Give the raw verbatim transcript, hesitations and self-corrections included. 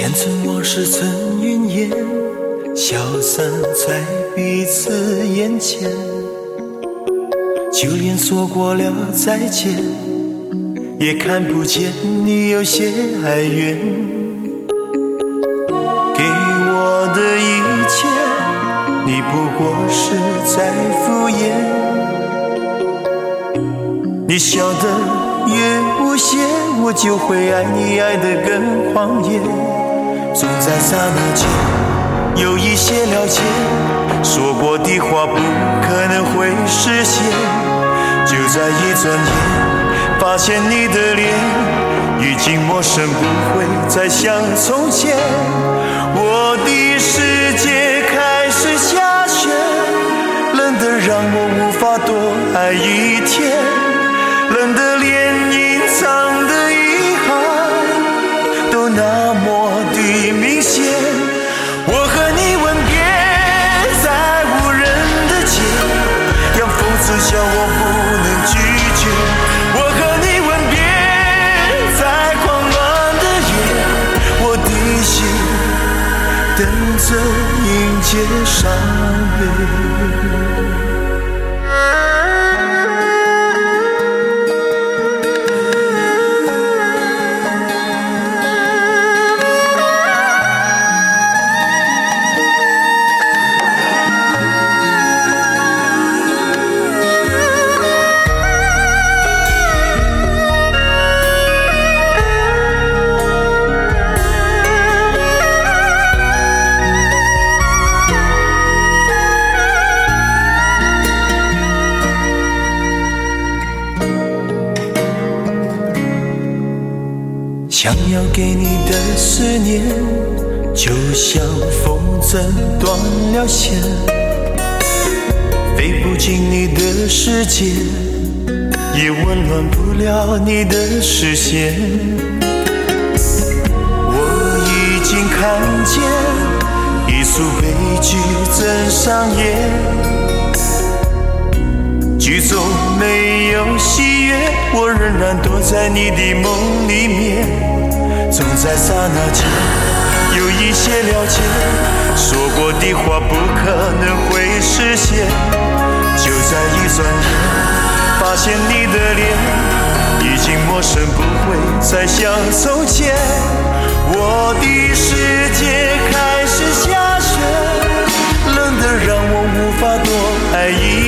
前尘往事成云烟，消散在彼此眼前。就连说过了再见，也看不见你有些哀怨。给我的一切，你不过是在敷衍。你笑得越无邪，我就会爱你爱得更狂野。总在刹那间有一些了解，说过的话不可能会实现。就在一转眼，发现你的脸已经陌生，不会再像从前。我的世界开始下雪，冷得让我无法多爱一天，冷得连隐藏的遗憾都那么的明显。我和你吻别在无人的街，让讽刺笑我不能拒绝。我和你吻别在狂乱的夜，我的心等着迎接伤悲。想要给你的思念，就像风筝断了线，飞不进你的世界，也温暖不了你的视线。我已经看见一出悲剧正上演，剧中没有喜悦，我仍然躲在你的梦里面。总在刹那间有一些了解，说过的话不可能会实现。就在一转眼，发现你的脸已经陌生，不会再像从前。我的世界开始下雪，冷得让我无法多爱一